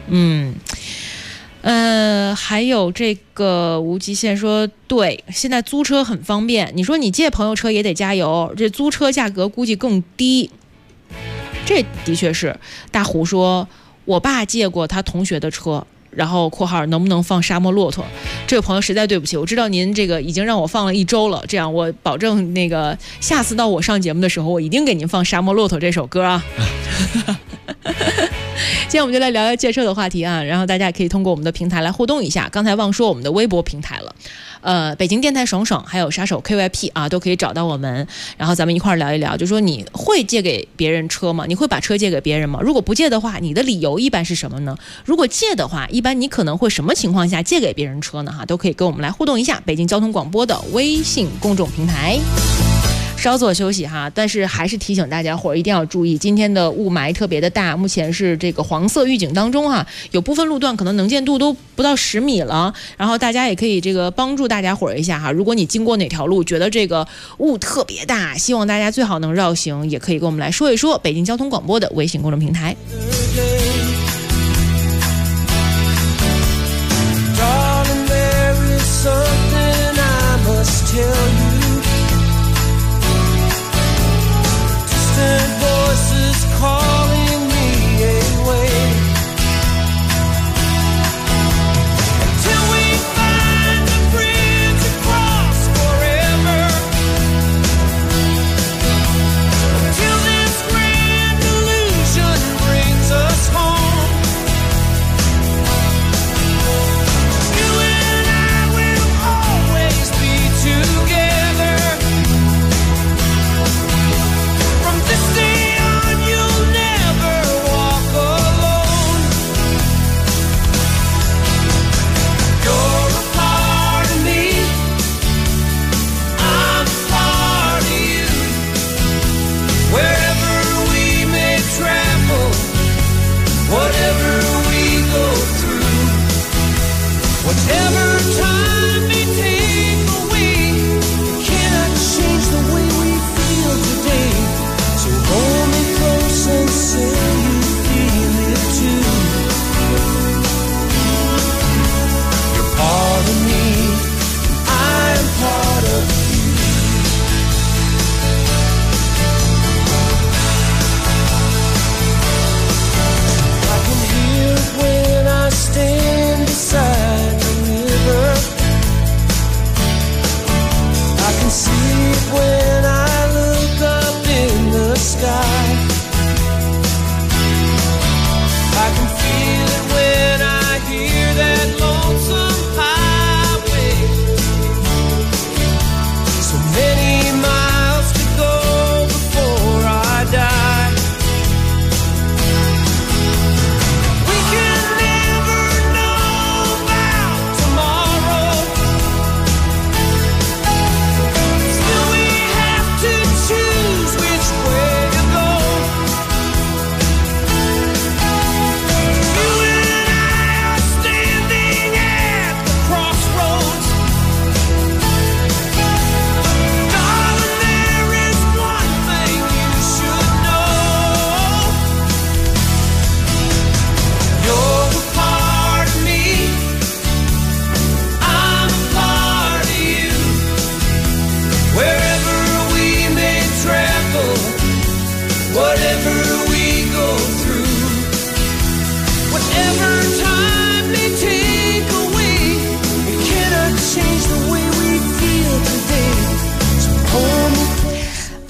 还有这个无极限说，对，现在租车很方便，你说你借朋友车也得加油，这租车价格估计更低。这的确是。大胡说，我爸借过他同学的车，然后括号能不能放沙漠骆驼？这位朋友实在对不起，我知道您这个已经让我放了1周了，这样我保证那个下次到我上节目的时候，我一定给您放沙漠骆驼这首歌啊。今天我们就来聊聊借车的话题啊，然后大家也可以通过我们的平台来互动一下。刚才忘说我们的微博平台了，北京电台爽爽还有杀手 KYP 啊，都可以找到我们，然后咱们一块儿聊一聊，就说你会借给别人车吗？你会把车借给别人吗？如果不借的话，你的理由一般是什么呢？如果借的话，一般你可能会什么情况下借给别人车呢？都可以跟我们来互动一下。北京交通广播的微信公众平台。稍作休息哈，但是还是提醒大家伙一定要注意，今天的雾霾特别的大，目前是这个黄色预警当中哈，有部分路段可能能见度都不到10米了，然后大家也可以这个帮助大家伙一下哈，如果你经过哪条路觉得这个雾特别大，希望大家最好能绕行，也可以跟我们来说一说。北京交通广播的微信公众平台。Darling, there is something I must tell you. Distant voices calling me away. Till we find a bridge across forever. Till this grand illusion brings us home. You and I will always be together.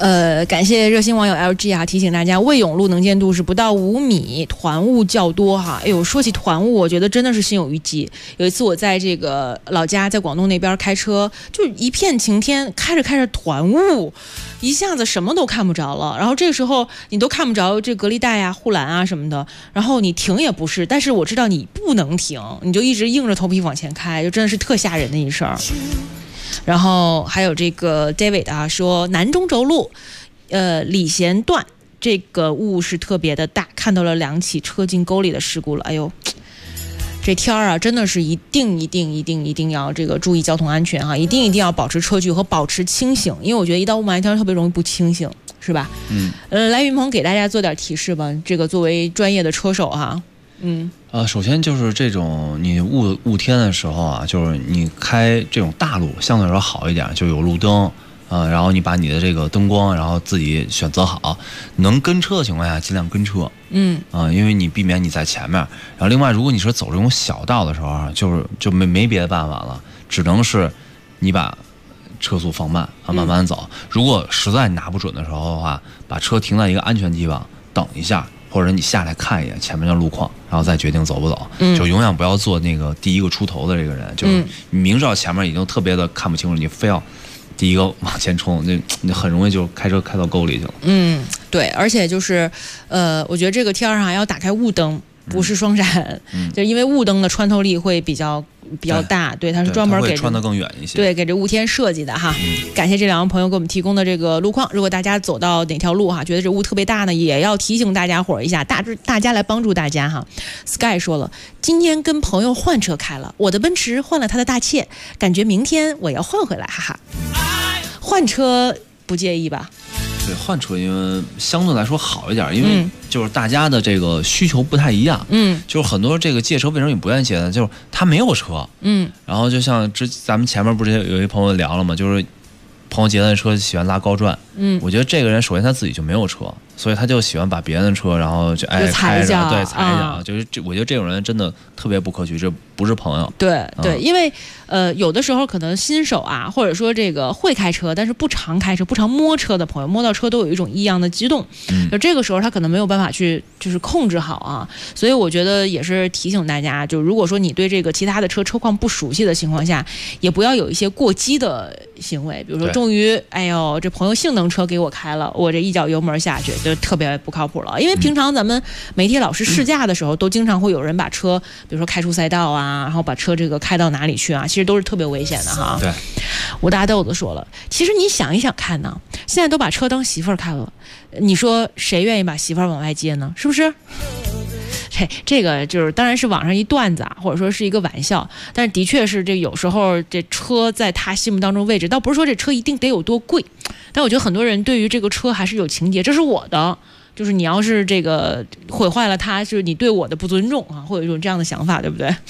感谢热心网友 LG 提醒大家，魏永路能见度是不到5米，团雾较多哈。哎呦，说起团雾，我觉得真的是心有余悸。有一次我在这个老家，在广东那边开车，就一片晴天，开着团雾，一下子什么都看不着了。然后这个时候你都看不着这隔离带啊、护栏啊什么的，然后你停也不是，但是我知道你不能停，你就一直硬着头皮往前开，就真的是特吓人的一事儿。然后还有这个 David 说南中轴路，礼贤段这个雾是特别的大，看到了2起车进沟里的事故了。哎呦，这天儿真的是一定要这个注意交通安全一定要保持车距和保持清醒，因为我觉得一到雾霾天特别容易不清醒，是吧？来云鹏给大家做点提示吧，这个作为专业的车手首先就是这种你雾天的时候就是你开这种大路相对来说好一点，就有路灯然后你把你的这个灯光然后自己选择好，能跟车的情况下尽量跟车，因为你避免你在前面。然后另外如果你是走这种小道的时候就没别的办法了，只能是你把车速放慢慢慢走。如果实在拿不准的时候的话，把车停在一个安全地方等一下，或者你下来看一眼前面的路况，然后再决定走不走。就永远不要做那个第一个出头的这个人，就是你明知道前面已经特别的看不清楚，你非要第一个往前冲，你很容易就开车开到沟里去了。 对，而且就是我觉得这个天上要打开雾灯，不是双闪，就因为雾灯的穿透力会比较大，对，它是专门给穿得更远一些， 对，给这雾天设计的哈。感谢这2位朋友给我们提供的这个路况。如果大家走到哪条路觉得这雾特别大呢，也要提醒大家伙一下，大家来帮助大家哈。Sky 说了，今天跟朋友换车开了，我的奔驰换了他的大切，感觉明天我要换回来，哈哈。换车不介意吧？ 对，换车因为相对来说好一点，因为就是大家的这个需求不太一样。就是很多这个借车为什么你不愿意借呢？就是他没有车。然后就像咱们前面不是有一朋友聊了吗？就是朋友借他的车喜欢拉高转。我觉得这个人首先他自己就没有车，所以他就喜欢把别人的车然后就踩一脚， 对，踩一脚。就是我觉得这种人真的特别不可取，这不是朋友。 对，因为有的时候可能新手或者说这个会开车但是不常开车不常摸车的朋友，摸到车都有一种异样的激动，就这个时候他可能没有办法去就是控制好所以我觉得也是提醒大家，就如果说你对这个其他的车况不熟悉的情况下，也不要有一些过激的行为，比如说终于哎呦这朋友性能车给我开了，我这一脚油门下去就特别不靠谱了。因为平常咱们媒体老师试驾的时候都经常会有人把车比如说开出赛道然后把车这个开到哪里去其实都是特别危险的哈。 对， 吴大豆子说了，其实你想一想看呢，现在都把车当媳妇儿看了，你说谁愿意把媳妇儿往外接呢？是不是？这个就是当然是网上一段子或者说是一个玩笑，但是的确是这有时候这车在他心目当中位置，倒不是说这车一定得有多贵，但我觉得很多人对于这个车还是有情节，这是我的，就是你要是这个毁坏了它，就是你对我的不尊重会有一种这样的想法，对不对？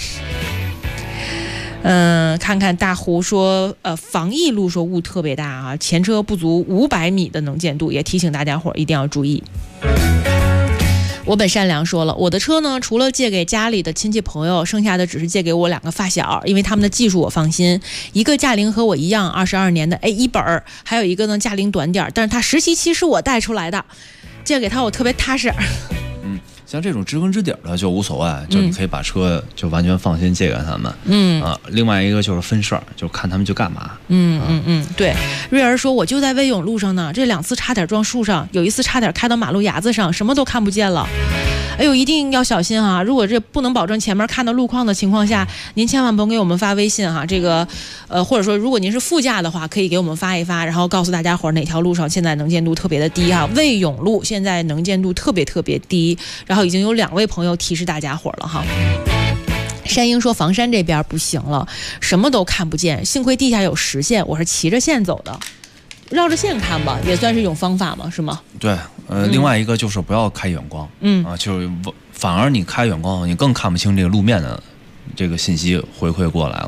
看看大胡说，防疫路说雾特别大前车不足500米的能见度，也提醒大家伙一定要注意。我本善良说了，我的车呢，除了借给家里的亲戚朋友，剩下的只是借给我2个发小，因为他们的技术我放心。一个驾龄和我一样，22年的 A1 本，还有一个呢驾龄短点，但是他实习期是我带出来的，借给他我特别踏实。 像这种知根知底的就无所谓，就你可以把车就完全放心借给他们。另外一个就是分事儿，就看他们去干嘛。 对。瑞儿说，我就在魏永路上呢，这2次差点撞树上，有一次差点开到马路牙子上，什么都看不见了。哎呦，一定要小心如果这不能保证前面看到路况的情况下，您千万甭给我们发微信这个或者说如果您是副驾的话，可以给我们发一发，然后告诉大家伙哪条路上现在能见度特别的低魏永路现在能见度特别低，然后已经有2位朋友提示大家伙了山鹰说，房山这边不行了，什么都看不见，幸亏地下有实线，我是骑着线走的，绕着线看吧，也算是一种方法嘛，是吗？ 对，另外一个就是不要开远光，就是反而你开远光，你更看不清这个路面的这个信息回馈过来了。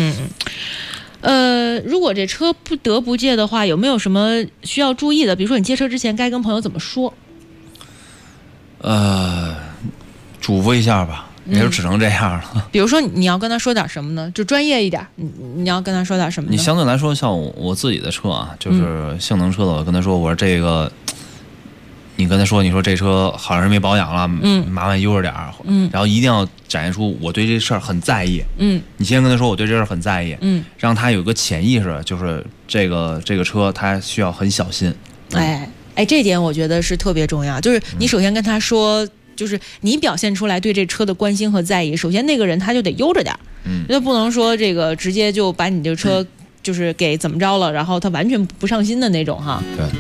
如果这车不得不借的话，有没有什么需要注意的？比如说你借车之前该跟朋友怎么说？ 嘱咐一下吧， 也就只能这样了。 比如说你要跟他说点什么呢？就专业一点，你要跟他说点什么呢？ 你相对来说，像我自己的车啊，就是性能车的，我跟他说，我说这个。你跟他说，你说这车好像是没保养了，麻烦悠着点儿，然后一定要展现出我对这事儿很在意，你先跟他说我对这事儿很在意，让他有个潜意识，就是这个车他需要很小心， 这点我觉得是特别重要，就是你首先跟他说，就是你表现出来对这车的关心和在意，首先那个人他就得悠着点儿，就不能说这个直接就把你这车就是给怎么着了，然后他完全不上心的那种哈。 对。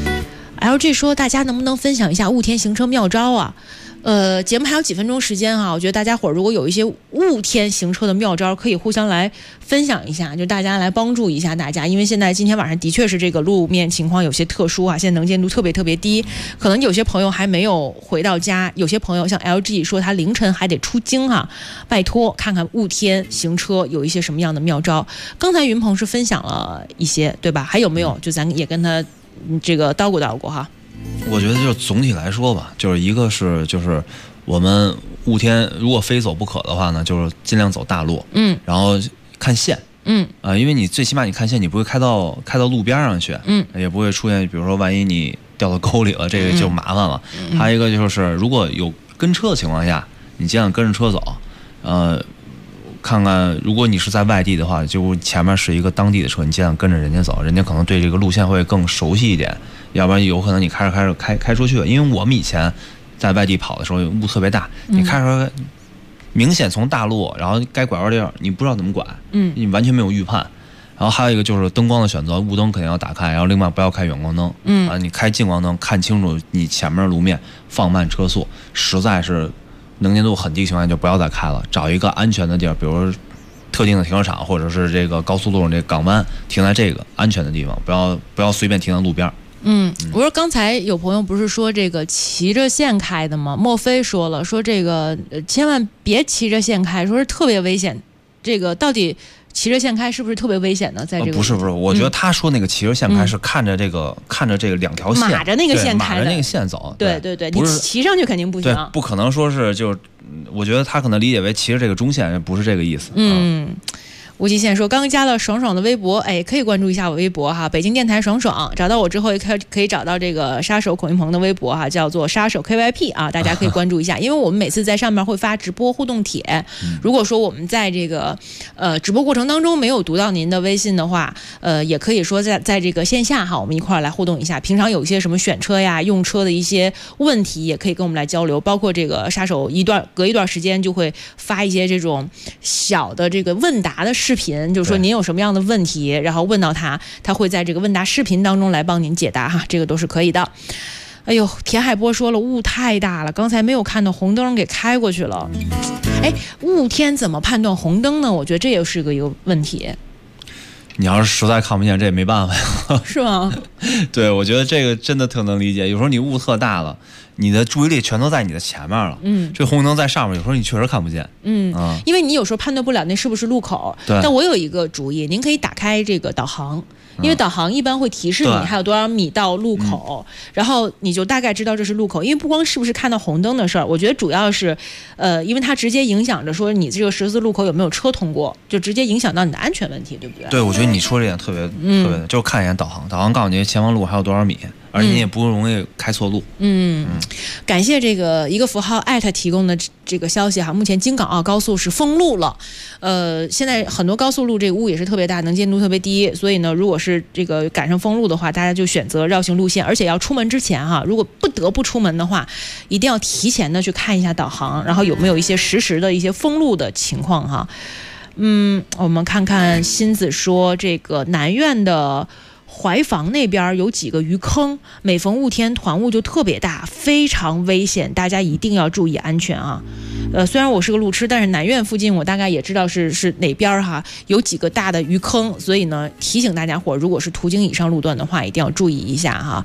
LG 说，大家能不能分享一下雾天行车妙招啊？节目还有几分钟时间哈，我觉得大家伙儿如果有一些雾天行车的妙招，可以互相来分享一下，就大家来帮助一下大家。因为现在今天晚上的确是这个路面情况有些特殊啊，现在能见度特别低，可能有些朋友还没有回到家，有些朋友像 LG 说他凌晨还得出京哈，拜托看看雾天行车有一些什么样的妙招。刚才云鹏是分享了一些，对吧？还有没有？就咱也跟他这个叨咕哈。 我觉得就是总体来说吧，就是一个是就是我们雾天如果非走不可的话呢，就是尽量走大路，然后看线，因为你最起码你看线，你不会开到路边上去，也不会出现比如说万一你掉到沟里了，这个就麻烦了。还有一个就是如果有跟车的情况下，你尽量跟着车走，看看如果你是在外地的话，就前面是一个当地的车，你尽量跟着人家走，人家可能对这个路线会更熟悉一点，要不然有可能你开出去，因为我们以前在外地跑的时候雾特别大，你开出明显从大路，然后该拐弯地儿你不知道怎么拐，你完全没有预判。然后还有一个就是灯光的选择，雾灯肯定要打开，然后另外不要开远光灯，你开近光灯看清楚你前面的路面，放慢车速，实在是能见度很低情况下就不要再开了，找一个安全的地儿，比如特定的停车场或者是这个高速路上这个港湾，停在这个安全的地方，不要随便停在路边。 我说刚才有朋友不是说这个骑着线开的吗？莫非说了说这个千万别骑着线开，说是特别危险，这个到底骑着线开是不是特别危险呢？在这个不是，我觉得他说那个骑着线开是看着这个两条线， 码着那个线开的， 码着那个线走。 对，你骑上去肯定不行， 对，不可能说是就，我觉得他可能理解为骑着这个中线，不是这个意思。 无极限说，刚加了爽爽的微博，可以关注一下我微博哈，北京电台爽爽，找到我之后也可以找到这个杀手孔云鹏的微博哈，叫做杀手 KYP 啊，大家可以关注一下，因为我们每次在上面会发直播互动帖，如果说我们在这个直播过程当中没有读到您的微信的话，也可以说在这个线下哈，我们一块儿来互动一下，平常有一些什么选车呀、用车的一些问题，也可以跟我们来交流，包括这个杀手隔一段时间就会发一些这种小的这个问答的视频，就是说您有什么样的问题，然后问到他会在这个问答视频当中来帮您解答哈，这个都是可以的。哎呦，田海波说了，雾太大了，刚才没有看到红灯给开过去了。雾天怎么判断红灯呢？我觉得这也是一个问题。 你要是实在看不见，这也没办法呀。 是吗？ 对，我觉得这个真的特能理解。有时候你雾特大了，你的注意力全都在你的前面了。这红灯在上面，有时候你确实看不见。 因为你有时候判断不了那是不是路口。 对。 但我有一个主意，您可以打开这个导航。因为导航一般会提示你还有多少米到路口，然后你就大概知道这是路口。因为不光是不是看到红灯的事儿，我觉得主要是，因为它直接影响着说你这个十字路口有没有车通过，就直接影响到你的安全问题，对不对？ 对，我觉得你说这点特别，就是看一眼导航，导航告诉你前方路还有多少米，而且你也不容易开错路。 感谢这个一个符号艾特提供的这个消息哈，目前京港澳高速是封路了，现在很多高速路这个雾也是特别大，能见度特别低，所以呢，如果是这个赶上封路的话，大家就选择绕行路线，而且要出门之前哈，如果不得不出门的话，一定要提前的去看一下导航，然后有没有一些实时的一些封路的情况哈。我们看看新子说，这个南苑的怀房那边有几个鱼坑，每逢雾天团雾就特别大，非常危险，大家一定要注意安全啊。虽然我是个路痴，但是南苑附近我大概也知道是哪边哈，有几个大的鱼坑，所以呢提醒大家伙，如果是途经以上路段的话，一定要注意一下哈。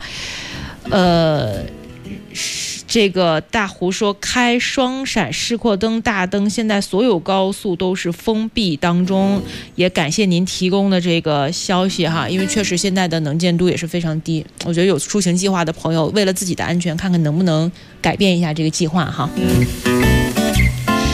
这个大胡说，开双闪示廓灯大灯，现在所有高速都是封闭当中，也感谢您提供的这个消息哈，因为确实现在的能见度也是非常低，我觉得有出行计划的朋友为了自己的安全，看看能不能改变一下这个计划哈。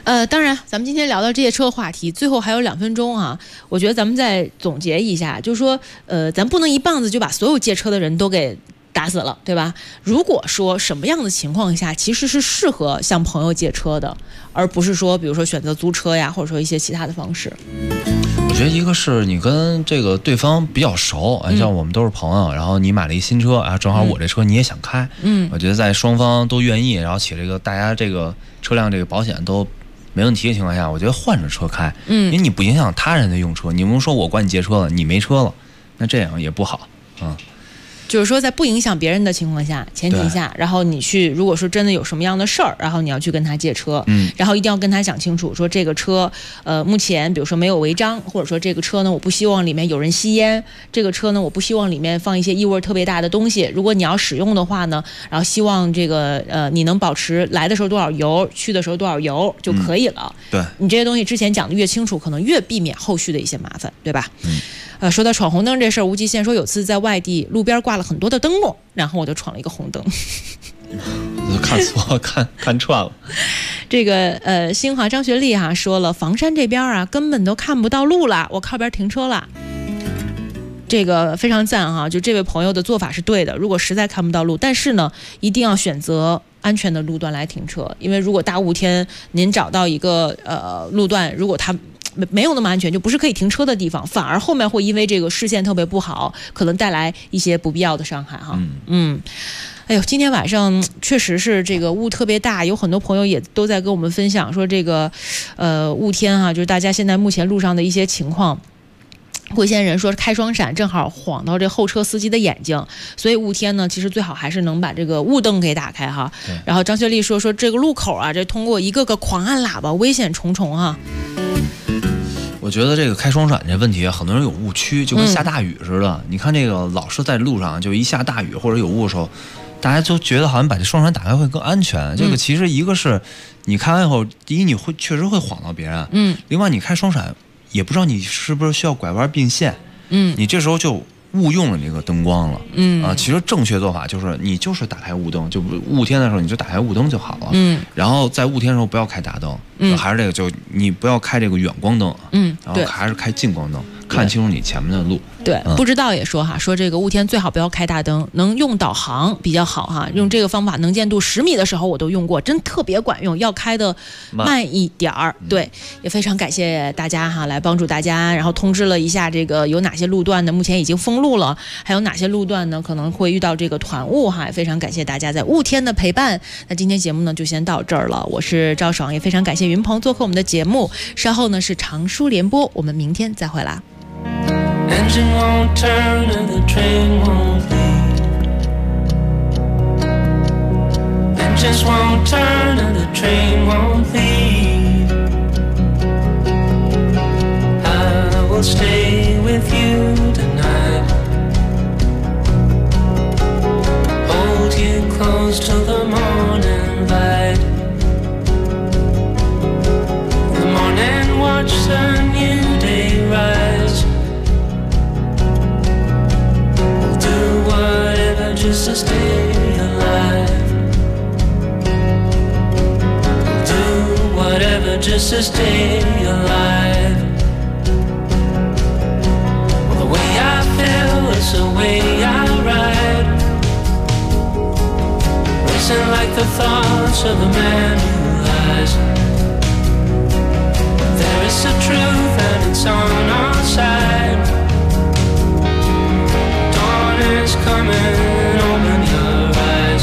当然，咱们今天聊到这些车话题，最后还有2分钟啊，我觉得咱们再总结一下，就是说，咱不能一棒子就把所有借车的人都给打死了，对吧？如果说什么样的情况下其实是适合向朋友借车的，而不是说比如说选择租车呀，或者说一些其他的方式。 我觉得一个是你跟这个对方比较熟，像我们都是朋友，然后你买了一新车啊，正好我这车你也想开，我觉得在双方都愿意，然后且这个大家这个车辆这个保险都没问题的情况下，我觉得换着车开，因为你不影响他人的用车，你不说我管你借车了，你没车了，那这样也不好啊。 就是说在不影响别人的情况下前提下，然后你去如果说真的有什么样的事儿，然后你要去跟他借车，然后一定要跟他讲清楚说这个车目前比如说没有违章，或者说这个车呢我不希望里面有人吸烟，这个车呢我不希望里面放一些异味特别大的东西，如果你要使用的话呢，然后希望这个你能保持来的时候多少油，去的时候多少油就可以了。 对， 你这些东西之前讲的越清楚，可能越避免后续的一些麻烦，对吧？说到闯红灯这事儿，无极限说有次在外地路边挂了很多的灯笼，然后我就闯了一个红灯。 看错看串了。 这个新华张学丽说了，房山这边根本都看不到路了，我靠边停车了。这个非常赞就这位朋友的做法是对的，如果实在看不到路，但是呢一定要选择安全的路段来停车，因为如果大雾天您找到一个路段，如果它没有那么安全，就不是可以停车的地方，反而后面会因为这个视线特别不好，可能带来一些不必要的伤害哎呦，今天晚上确实是这个雾特别大，有很多朋友也都在跟我们分享说这个雾天就是大家现在目前路上的一些情况。会先人说开双闪正好晃到这后车司机的眼睛，所以雾天呢其实最好还是能把这个雾灯给打开然后张学丽说这个路口这通过一个个狂按喇叭危险重重我觉得这个开双闪这问题很多人有误区，就跟下大雨似的，你看这个老是在路上就一下大雨或者有雾的时候，大家就觉得好像把这双闪打开会更安全，这个其实一个是你开完以后，第一你会确实会晃到别人，另外你开双闪也不知道你是不是需要拐弯并线，你这时候就误用了这个灯光了，其实正确做法就是你就是打开雾灯，就雾天的时候你就打开雾灯就好了，然后在雾天的时候不要开大灯，还是这个就你不要开这个远光灯，然后还是开近光灯，看清楚你前面的路。 对，不知道也说说这个雾天最好不要开大灯，能用导航比较好用这个方法能见度10米的时候我都用过，真特别管用，要开的慢一点儿。对，也非常感谢大家来帮助大家，然后通知了一下这个有哪些路段呢目前已经封路了，还有哪些路段呢可能会遇到这个团雾也非常感谢大家在雾天的陪伴。那今天节目呢就先到这儿了，我是赵爽，也非常感谢云鹏做客我们的节目，稍后呢是长舒联播，我们明天再会啦。 Engine won't turn and the train won't leave. Engines won't turn and the train won't leave. I will stay with you tonight. Hold you close till the morning light. In the morning watch the new day rise.Just to stay alive. Do whatever just to stay alive. The way I feel is the way I ride. Racing like the thoughts of a man who lies. There is the truth and it's on our side.Dawn is coming.Open your eyes.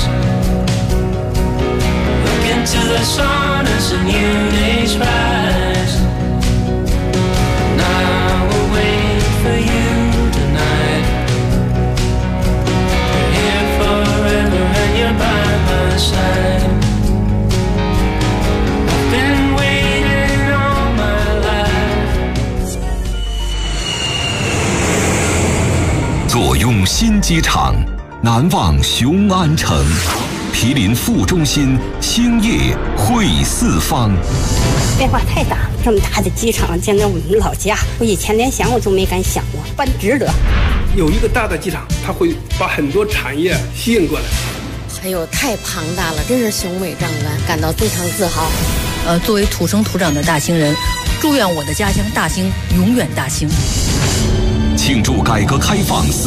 Look into the sun as a new day's rise. And I will wait for you tonight. You're here forever and you're by my side. I've been waiting all my life. 坐拥新机场，难忘雄安城，毗邻副中心，兴业汇四方。 变化太大，这么大的机场，简直我们老家，我以前连想我都没敢想过，办值得。 有一个大的机场，它会把很多产业吸引过来。 哎呦，太庞大了，真是雄伟壮观，感到非常自豪。 作为土生土长的大兴人，祝愿我的家乡大兴永远大兴。 庆祝改革开放